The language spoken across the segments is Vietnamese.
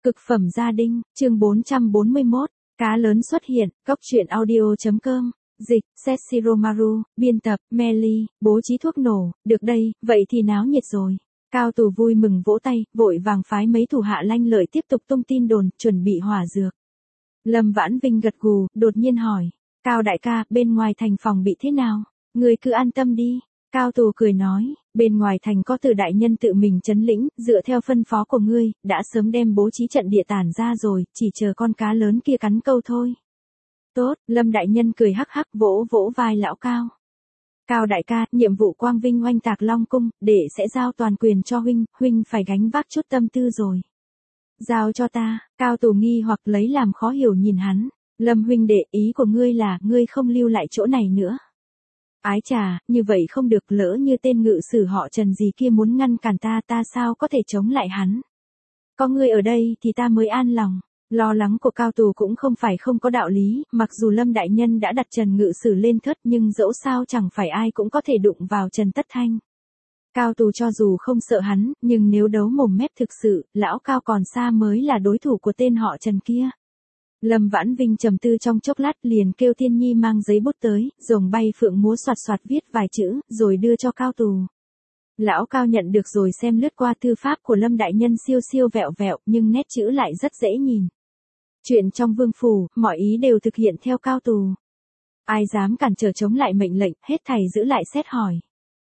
Cực phẩm gia đình, chương 441, cá lớn xuất hiện, cốc truyện audio.com, dịch, Setshiromaru, biên tập, Meli, bố trí thuốc nổ, được đây, vậy thì náo nhiệt rồi. Cao Tù vui mừng vỗ tay, vội vàng phái mấy thủ hạ lanh lợi tiếp tục tung tin đồn, chuẩn bị hỏa dược. Lâm Vãn Vinh gật gù, đột nhiên hỏi, Cao đại ca, bên ngoài thành phòng bị thế nào? Người cứ an tâm đi. Cao Tù cười nói, bên ngoài thành có Từ đại nhân tự mình trấn lĩnh, dựa theo phân phó của ngươi, đã sớm đem bố trí trận địa tản ra rồi, chỉ chờ con cá lớn kia cắn câu thôi. Tốt, Lâm đại nhân cười hắc hắc vỗ vỗ vai lão Cao. Cao đại ca, nhiệm vụ quang vinh oanh tạc Long Cung, để sẽ giao toàn quyền cho huynh phải gánh vác chút tâm tư rồi. Giao cho ta, Cao Tù nghi hoặc lấy làm khó hiểu nhìn hắn. Lâm huynh đệ, ý của ngươi là, ngươi không lưu lại chỗ này nữa. Ái chà, như vậy không được, lỡ như tên ngự sử họ Trần gì kia muốn ngăn cản ta sao có thể chống lại hắn. Có ngươi ở đây thì ta mới an lòng. Lo lắng của Cao Tù cũng không phải không có đạo lý, mặc dù Lâm đại nhân đã đặt Trần ngự sử lên thớt nhưng dẫu sao chẳng phải ai cũng có thể đụng vào Trần Tất Thanh. Cao Tù cho dù không sợ hắn, nhưng nếu đấu mồm mép thực sự, lão Cao còn xa mới là đối thủ của tên họ Trần kia. Lâm Vãn Vinh trầm tư trong chốc lát liền kêu Tiên Nhi mang giấy bút tới, rồng bay phượng múa soạt soạt viết vài chữ, rồi đưa cho Cao Tù. Lão Cao nhận được rồi xem lướt qua thư pháp của Lâm đại nhân siêu siêu vẹo vẹo, nhưng nét chữ lại rất dễ nhìn. Chuyện trong vương phủ, mọi ý đều thực hiện theo Cao Tù. Ai dám cản trở chống lại mệnh lệnh, hết thảy giữ lại xét hỏi.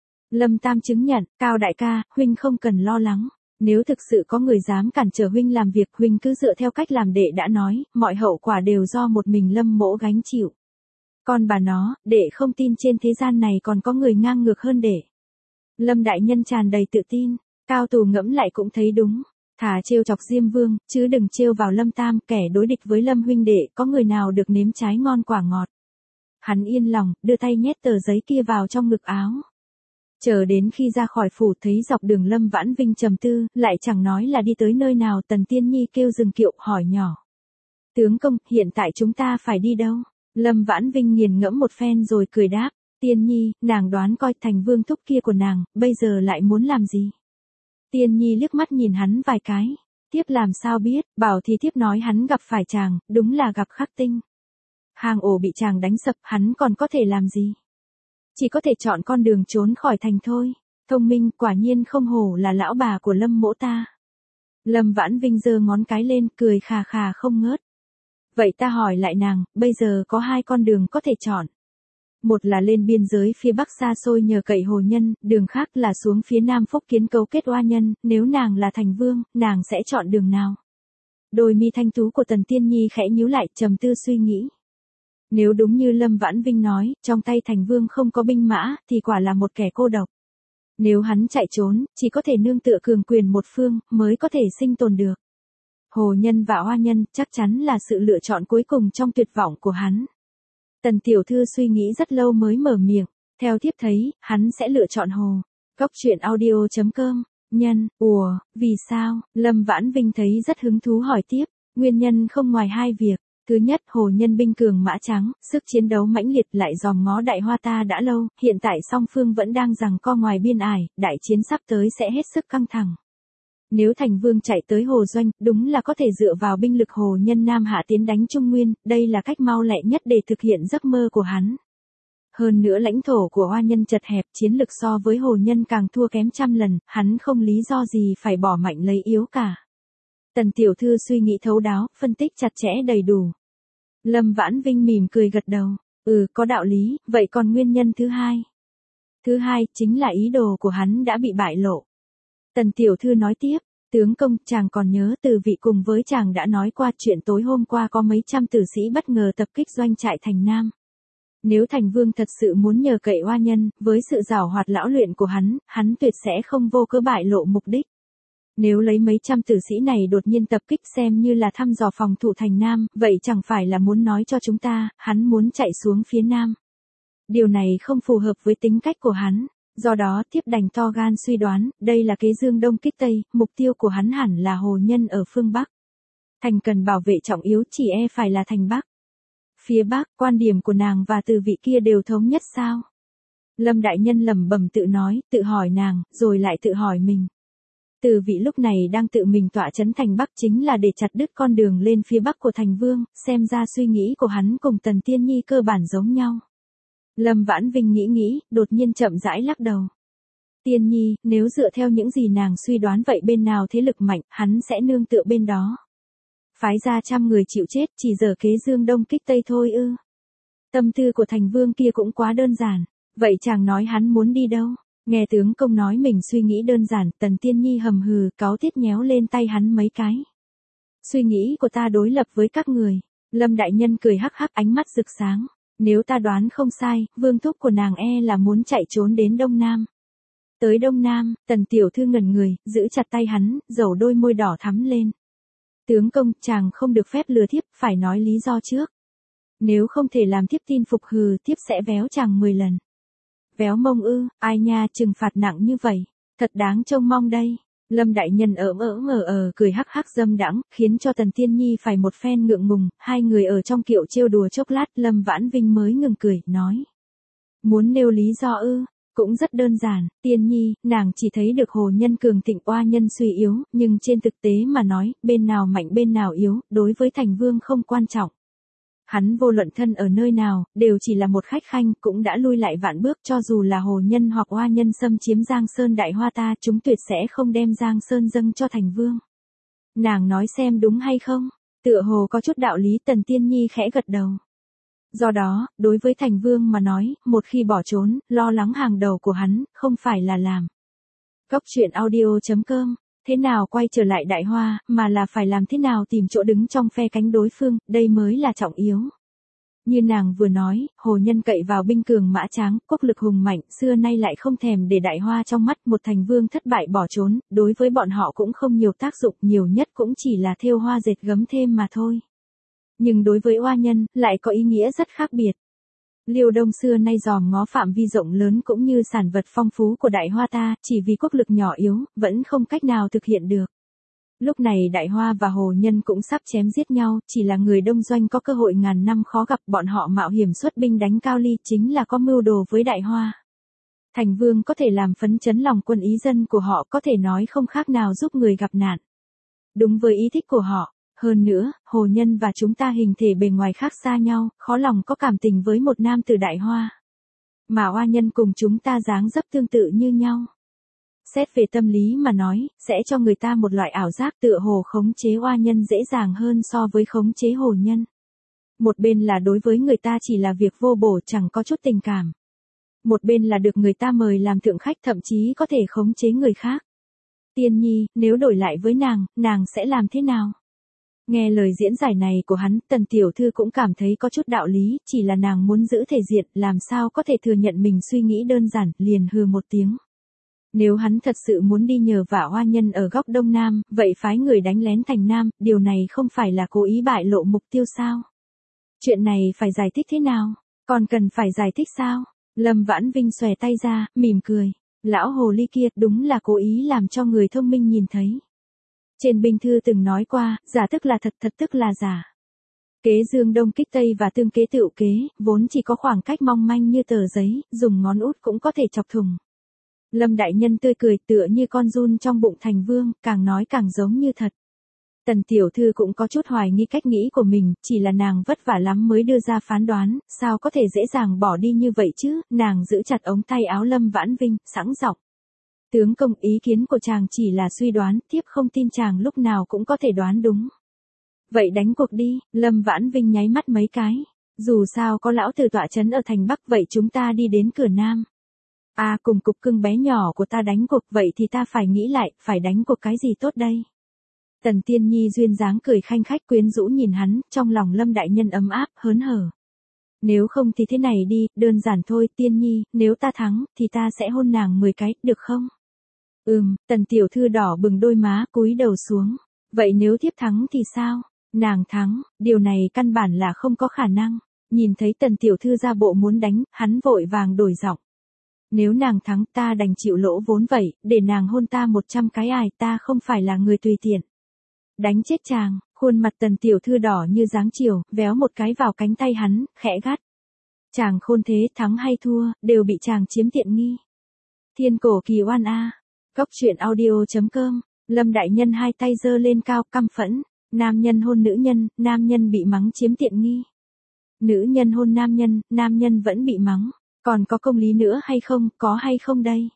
Lâm Tam chứng nhận, Cao đại ca, huynh không cần lo lắng. Nếu thực sự có người dám cản trở huynh làm việc, huynh cứ dựa theo cách làm đệ đã nói, mọi hậu quả đều do một mình Lâm mỗ gánh chịu. Còn bà nó, đệ không tin trên thế gian này còn có người ngang ngược hơn đệ. Lâm đại nhân tràn đầy tự tin, Cao Tù ngẫm lại cũng thấy đúng. Thà trêu chọc Diêm Vương, chứ đừng trêu vào Lâm Tam, kẻ đối địch với Lâm huynh đệ, có người nào được nếm trái ngon quả ngọt. Hắn yên lòng, đưa tay nhét tờ giấy kia vào trong ngực áo. Chờ đến khi ra khỏi phủ thấy dọc đường Lâm Vãn Vinh trầm tư, lại chẳng nói là đi tới nơi nào. Tần Tiên Nhi kêu dừng kiệu, hỏi nhỏ. Tướng công, hiện tại chúng ta phải đi đâu? Lâm Vãn Vinh nghiền ngẫm một phen rồi cười đáp. Tiên Nhi, nàng đoán coi thành vương thúc kia của nàng, bây giờ lại muốn làm gì? Tiên Nhi liếc mắt nhìn hắn vài cái. Tiếp làm sao biết, bảo thì tiếp nói hắn gặp phải chàng, đúng là gặp khắc tinh. Hang ổ bị chàng đánh sập, hắn còn có thể làm gì? Chỉ có thể chọn con đường trốn khỏi thành thôi. Thông minh, quả nhiên không hổ là lão bà của Lâm mỗ ta. Lâm Vãn Vinh giơ ngón cái lên, cười khà khà không ngớt. Vậy ta hỏi lại nàng, bây giờ có hai con đường có thể chọn. Một là lên biên giới phía bắc xa xôi nhờ cậy hồ nhân, đường khác là xuống phía nam phúc kiến cấu kết oa nhân, nếu nàng là thành vương, nàng sẽ chọn đường nào? Đôi mi thanh tú của Tần Tiên Nhi khẽ nhíu lại, trầm tư suy nghĩ. Nếu đúng như Lâm Vãn Vinh nói, trong tay thành vương không có binh mã, thì quả là một kẻ cô độc. Nếu hắn chạy trốn, chỉ có thể nương tựa cường quyền một phương, mới có thể sinh tồn được. Hồ nhân và oa nhân, chắc chắn là sự lựa chọn cuối cùng trong tuyệt vọng của hắn. Tần tiểu thư suy nghĩ rất lâu mới mở miệng, theo thiếp thấy, hắn sẽ lựa chọn hồ. Cốc truyện audio.com, nhân, vì sao? Lâm Vãn Vinh thấy rất hứng thú hỏi tiếp, nguyên nhân không ngoài hai việc. Thứ nhất, hồ nhân binh cường mã trắng, sức chiến đấu mãnh liệt lại dòm ngó Đại Hoa ta đã lâu, hiện tại song phương vẫn đang giằng co ngoài biên ải, đại chiến sắp tới sẽ hết sức căng thẳng. Nếu thành vương chạy tới hồ doanh, đúng là có thể dựa vào binh lực hồ nhân Nam Hạ tiến đánh Trung Nguyên, đây là cách mau lẹ nhất để thực hiện giấc mơ của hắn. Hơn nữa lãnh thổ của oa nhân chật hẹp, chiến lực so với hồ nhân càng thua kém trăm lần, hắn không lý do gì phải bỏ mạnh lấy yếu cả. Tần tiểu thư suy nghĩ thấu đáo, phân tích chặt chẽ đầy đủ. Lâm Vãn Vinh mỉm cười gật đầu. Có đạo lý, vậy còn nguyên nhân thứ hai? Thứ hai, chính là ý đồ của hắn đã bị bại lộ. Tần tiểu thư nói tiếp, tướng công, chàng còn nhớ Từ vị cùng với chàng đã nói qua chuyện tối hôm qua có mấy trăm tử sĩ bất ngờ tập kích doanh trại thành Nam. Nếu thành vương thật sự muốn nhờ cậy oa nhân, với sự giảo hoạt lão luyện của hắn tuyệt sẽ không vô cớ bại lộ mục đích. Nếu lấy mấy trăm tử sĩ này đột nhiên tập kích xem như là thăm dò phòng thủ thành Nam, vậy chẳng phải là muốn nói cho chúng ta, hắn muốn chạy xuống phía Nam. Điều này không phù hợp với tính cách của hắn, do đó tiếp đành to gan suy đoán, đây là kế dương đông kích tây, mục tiêu của hắn hẳn là hồ nhân ở phương Bắc. Thành cần bảo vệ trọng yếu chỉ phải là thành Bắc. Phía Bắc, quan điểm của nàng và Từ vị kia đều thống nhất sao? Lâm đại nhân lẩm bẩm tự nói, tự hỏi nàng, rồi lại tự hỏi mình. Từ vị lúc này đang tự mình tọa trấn thành Bắc chính là để chặt đứt con đường lên phía Bắc của thành vương, xem ra suy nghĩ của hắn cùng Tần Tiên Nhi cơ bản giống nhau. Lâm Vãn Vinh nghĩ, đột nhiên chậm rãi lắc đầu. Tiên Nhi, nếu dựa theo những gì nàng suy đoán vậy bên nào thế lực mạnh, hắn sẽ nương tựa bên đó. Phái ra 100 người chịu chết chỉ giờ kế dương đông kích tây thôi ư. Tâm tư của thành vương kia cũng quá đơn giản, vậy chàng nói hắn muốn đi đâu? Nghe tướng công nói mình suy nghĩ đơn giản, Tần Tiên Nhi hầm hừ, cáu tiết nhéo lên tay hắn mấy cái. Suy nghĩ của ta đối lập với các người. Lâm đại nhân cười hắc hắc, ánh mắt rực sáng. Nếu ta đoán không sai, vương thúc của nàng là muốn chạy trốn đến Đông Nam. Tới Đông Nam, Tần tiểu thư ngẩn người, giữ chặt tay hắn, dầu đôi môi đỏ thắm lên. Tướng công, chàng không được phép lừa thiếp, phải nói lý do trước. Nếu không thể làm thiếp tin phục hừ, thiếp sẽ véo chàng 10 lần. Véo mông ư, ai nha, trừng phạt nặng như vậy, thật đáng trông mong đây. Lâm đại nhân cười hắc hắc dâm đãng, khiến cho Tần Tiên Nhi phải một phen ngượng ngùng, hai người ở trong kiệu trêu đùa chốc lát, Lâm Vãn Vinh mới ngừng cười, nói. Muốn nêu lý do ư, cũng rất đơn giản, Tiên Nhi, nàng chỉ thấy được hồ nhân cường thịnh oa nhân suy yếu, nhưng trên thực tế mà nói, bên nào mạnh bên nào yếu, đối với thành vương không quan trọng. Hắn vô luận thân ở nơi nào, đều chỉ là một khách khanh, cũng đã lui lại vạn bước, cho dù là hồ nhân hoặc oa nhân xâm chiếm Giang Sơn Đại Hoa ta, chúng tuyệt sẽ không đem Giang Sơn dâng cho thành vương. Nàng nói xem đúng hay không? Tựa hồ có chút đạo lý, Tần Tiên Nhi khẽ gật đầu. Do đó, đối với thành vương mà nói, một khi bỏ trốn, lo lắng hàng đầu của hắn, không phải là làm. Góc truyện audio.com Thế nào quay trở lại Đại Hoa, mà là phải làm thế nào tìm chỗ đứng trong phe cánh đối phương, đây mới là trọng yếu. Như nàng vừa nói, hồ nhân cậy vào binh cường mã tráng, quốc lực hùng mạnh, xưa nay lại không thèm để Đại Hoa trong mắt, một thành vương thất bại bỏ trốn, đối với bọn họ cũng không nhiều tác dụng, nhiều nhất cũng chỉ là thêu hoa dệt gấm thêm mà thôi. Nhưng đối với oa nhân, lại có ý nghĩa rất khác biệt. Liêu Đông xưa nay dòm ngó phạm vi rộng lớn cũng như sản vật phong phú của Đại Hoa ta, chỉ vì quốc lực nhỏ yếu, vẫn không cách nào thực hiện được. Lúc này Đại Hoa và hồ nhân cũng sắp chém giết nhau, chỉ là người đông doanh có cơ hội ngàn năm khó gặp, bọn họ mạo hiểm xuất binh đánh Cao Ly chính là có mưu đồ với Đại Hoa. Thành vương có thể làm phấn chấn lòng quân ý dân của họ, có thể nói không khác nào giúp người gặp nạn. Đúng với ý thích của họ. Hơn nữa, hồ nhân và chúng ta hình thể bề ngoài khác xa nhau, khó lòng có cảm tình với một nam tử Đại Hoa. Mà oa nhân cùng chúng ta dáng dấp tương tự như nhau. Xét về tâm lý mà nói, sẽ cho người ta một loại ảo giác tựa hồ khống chế oa nhân dễ dàng hơn so với khống chế hồ nhân. Một bên là đối với người ta chỉ là việc vô bổ chẳng có chút tình cảm. Một bên là được người ta mời làm thượng khách, thậm chí có thể khống chế người khác. Tiên Nhi, nếu đổi lại với nàng sẽ làm thế nào? Nghe lời diễn giải này của hắn, Tần tiểu thư cũng cảm thấy có chút đạo lý, chỉ là nàng muốn giữ thể diện, làm sao có thể thừa nhận mình suy nghĩ đơn giản, liền hừ một tiếng. Nếu hắn thật sự muốn đi nhờ vả oa nhân ở góc Đông Nam, vậy phái người đánh lén thành Nam, điều này không phải là cố ý bại lộ mục tiêu sao? Chuyện này phải giải thích thế nào? Còn cần phải giải thích sao? Lâm Vãn Vinh xòe tay ra, mỉm cười. Lão hồ ly kia đúng là cố ý làm cho người thông minh nhìn thấy. Trên binh thư từng nói qua, giả tức là thật, thật tức là giả. Kế dương đông kích tây và tương kế tựu kế, vốn chỉ có khoảng cách mong manh như tờ giấy, dùng ngón út cũng có thể chọc thủng. Lâm đại nhân tươi cười tựa như con giun trong bụng thành vương, càng nói càng giống như thật. Tần tiểu thư cũng có chút hoài nghi cách nghĩ của mình, chỉ là nàng vất vả lắm mới đưa ra phán đoán, sao có thể dễ dàng bỏ đi như vậy chứ, nàng giữ chặt ống tay áo Lâm Vãn Vinh, sẵn giọng. Tướng công, ý kiến của chàng chỉ là suy đoán, thiếp không tin chàng lúc nào cũng có thể đoán đúng. Vậy đánh cuộc đi, Lâm Vãn Vinh nháy mắt mấy cái. Dù sao có lão tử tọa trấn ở thành Bắc, vậy chúng ta đi đến cửa Nam. Cùng cục cưng bé nhỏ của ta đánh cuộc, vậy thì ta phải nghĩ lại, phải đánh cuộc cái gì tốt đây? Tần Tiên Nhi duyên dáng cười khanh khách quyến rũ nhìn hắn, trong lòng Lâm đại nhân ấm áp, hớn hở. Nếu không thì thế này đi, đơn giản thôi, Tiên Nhi, nếu ta thắng, thì ta sẽ hôn nàng 10 cái, được không? Tần tiểu thư đỏ bừng đôi má, cúi đầu xuống. Vậy nếu thiếp thắng thì sao? Nàng thắng, điều này căn bản là không có khả năng. Nhìn thấy Tần tiểu thư ra bộ muốn đánh, hắn vội vàng đổi giọng. Nếu nàng thắng ta đành chịu lỗ vốn vậy, để nàng hôn ta 100 cái ta không phải là người tùy tiện. Đánh chết chàng, khuôn mặt Tần tiểu thư đỏ như dáng chiều, véo một cái vào cánh tay hắn, khẽ gắt. Chàng khôn thế, thắng hay thua, đều bị chàng chiếm tiện nghi. Thiên cổ kỳ oan a. Góc truyện audio.com Lâm đại nhân hai tay giơ lên cao căm phẫn, nam nhân hôn nữ nhân, nam nhân bị mắng chiếm tiện nghi. Nữ nhân hôn nam nhân vẫn bị mắng, còn có công lý nữa hay không, có hay không đây?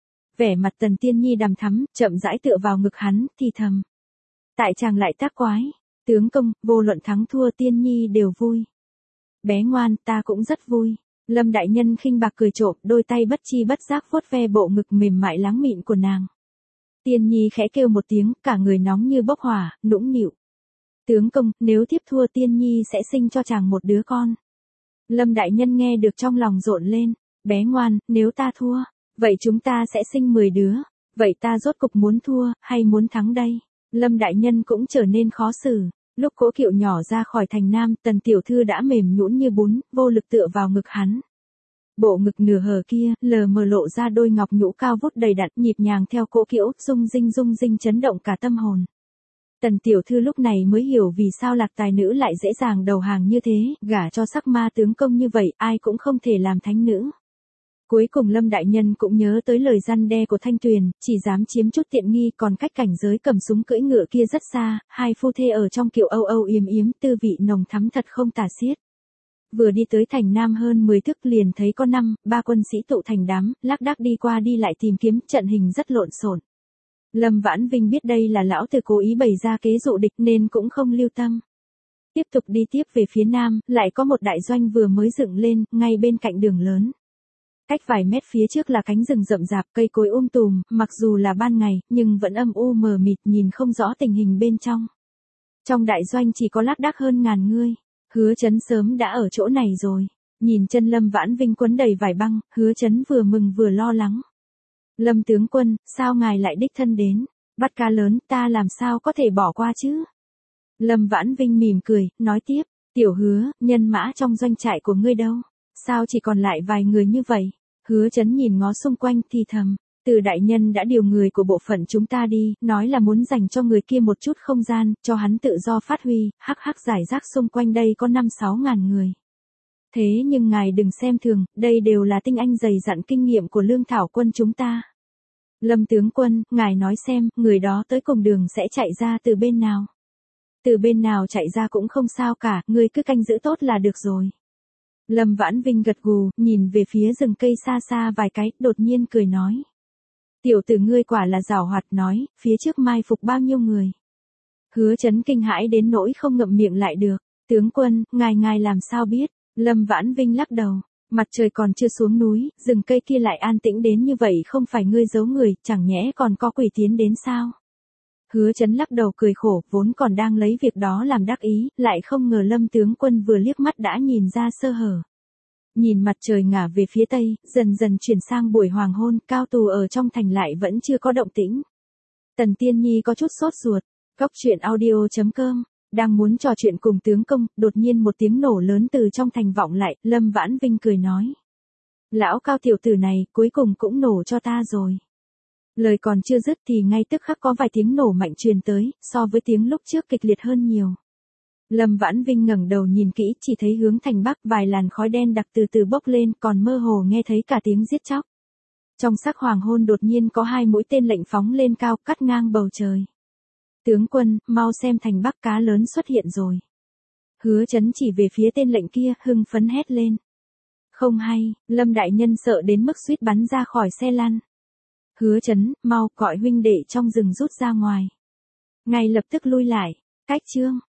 Vẻ mặt Tần Tiên Nhi đằm thắm, chậm rãi tựa vào ngực hắn, thì thầm. Tại chàng lại tác quái, tướng công, vô luận thắng thua Tiên Nhi đều vui. Bé ngoan, ta cũng rất vui. Lâm đại nhân khinh bạc cười trộm, đôi tay bất chi bất giác vuốt ve bộ ngực mềm mại láng mịn của nàng. Tiên Nhi khẽ kêu một tiếng, cả người nóng như bốc hỏa, nũng nịu. Tướng công, nếu tiếp thua Tiên Nhi sẽ sinh cho chàng một đứa con. Lâm đại nhân nghe được trong lòng rộn lên, bé ngoan, nếu ta thua, vậy chúng ta sẽ sinh 10 đứa, vậy ta rốt cục muốn thua, hay muốn thắng đây? Lâm đại nhân cũng trở nên khó xử, lúc cỗ kiệu nhỏ ra khỏi thành nam, Tần tiểu thư đã mềm nhũn như bún, vô lực tựa vào ngực hắn. Bộ ngực nửa hở kia, lờ mờ lộ ra đôi ngọc nhũ cao vút đầy đặn, nhịp nhàng theo cỗ kiệu, rung rinh chấn động cả tâm hồn. Tần tiểu thư lúc này mới hiểu vì sao Lạc tài nữ lại dễ dàng đầu hàng như thế, gả cho sắc ma tướng công như vậy, ai cũng không thể làm thánh nữ. Cuối cùng Lâm đại nhân cũng nhớ tới lời răn đe của Thanh Tuyền, chỉ dám chiếm chút tiện nghi, còn cách cảnh giới cầm súng cưỡi ngựa kia rất xa, hai phu thê ở trong kiệu âu âu yếm yếm, tư vị nồng thắm thật không tả xiết. Vừa đi tới thành nam hơn 10 thước liền thấy có 3 quân sĩ tụ thành đám, lác đác đi qua đi lại tìm kiếm, trận hình rất lộn xộn. Lâm Vãn Vinh biết đây là lão tử cố ý bày ra kế dụ địch nên cũng không lưu tâm. Tiếp tục đi tiếp về phía nam, lại có một đại doanh vừa mới dựng lên, ngay bên cạnh đường lớn. Cách vài mét phía trước là cánh rừng rậm rạp, cây cối tùm, mặc dù là ban ngày, nhưng vẫn âm u mờ mịt, nhìn không rõ tình hình bên trong. Trong đại doanh chỉ có lác đác hơn 1000 người. Hứa Chấn sớm đã ở chỗ này rồi. Nhìn chân Lâm Vãn Vinh quấn đầy vải băng, Hứa Chấn vừa mừng vừa lo lắng. Lâm tướng quân, sao ngài lại đích thân đến? Bắt cá lớn, ta làm sao có thể bỏ qua chứ? Lâm Vãn Vinh mỉm cười, nói tiếp, tiểu Hứa, nhân mã trong doanh trại của ngươi đâu? Sao chỉ còn lại vài người như vậy? Hứa Chấn nhìn ngó xung quanh thì thầm, Từ đại nhân đã điều người của bộ phận chúng ta đi, nói là muốn dành cho người kia một chút không gian, cho hắn tự do phát huy, hắc hắc giải rác xung quanh đây có 5-6 ngàn người. Thế nhưng ngài đừng xem thường, đây đều là tinh anh dày dặn kinh nghiệm của lương thảo quân chúng ta. Lâm tướng quân, ngài nói xem, người đó tới cùng đường sẽ chạy ra từ bên nào? Từ bên nào chạy ra cũng không sao cả, ngươi cứ canh giữ tốt là được rồi. Lâm Vãn Vinh gật gù, nhìn về phía rừng cây xa xa vài cái, đột nhiên cười nói. Tiểu tử ngươi quả là giảo hoạt, nói, phía trước mai phục bao nhiêu người. Hứa Chấn kinh hãi đến nỗi không ngậm miệng lại được. Tướng quân, ngài làm sao biết? Lâm Vãn Vinh lắc đầu. Mặt trời còn chưa xuống núi, rừng cây kia lại an tĩnh đến như vậy, không phải ngươi giấu người, chẳng nhẽ còn có quỷ tiến đến sao? Hứa Chấn lắc đầu cười khổ, vốn còn đang lấy việc đó làm đắc ý, lại không ngờ Lâm tướng quân vừa liếc mắt đã nhìn ra sơ hở. Nhìn mặt trời ngả về phía tây, dần dần chuyển sang buổi hoàng hôn, cao tù ở trong thành lại vẫn chưa có động tĩnh. Tần Tiên Nhi có chút sốt ruột. Góc truyện audio.com, đang muốn trò chuyện cùng tướng công, đột nhiên một tiếng nổ lớn từ trong thành vọng lại, Lâm Vãn Vinh cười nói. Lão Cao tiểu tử này, cuối cùng cũng nổ cho ta rồi. Lời còn chưa dứt thì ngay tức khắc có vài tiếng nổ mạnh truyền tới, so với tiếng lúc trước kịch liệt hơn nhiều. Lâm Vãn Vinh ngẩng đầu nhìn kỹ, chỉ thấy hướng thành bắc vài làn khói đen đặc từ từ bốc lên, còn mơ hồ nghe thấy cả tiếng giết chóc. Trong sắc hoàng hôn đột nhiên có 2 mũi tên lệnh phóng lên cao, cắt ngang bầu trời. Tướng quân, mau xem thành bắc cá lớn xuất hiện rồi. Hứa Chấn chỉ về phía tên lệnh kia, hưng phấn hét lên. Không hay, Lâm đại nhân sợ đến mức suýt bắn ra khỏi xe lăn. Hứa Chấn, mau gọi huynh đệ trong rừng rút ra ngoài. Ngay lập tức lui lại. Cách chương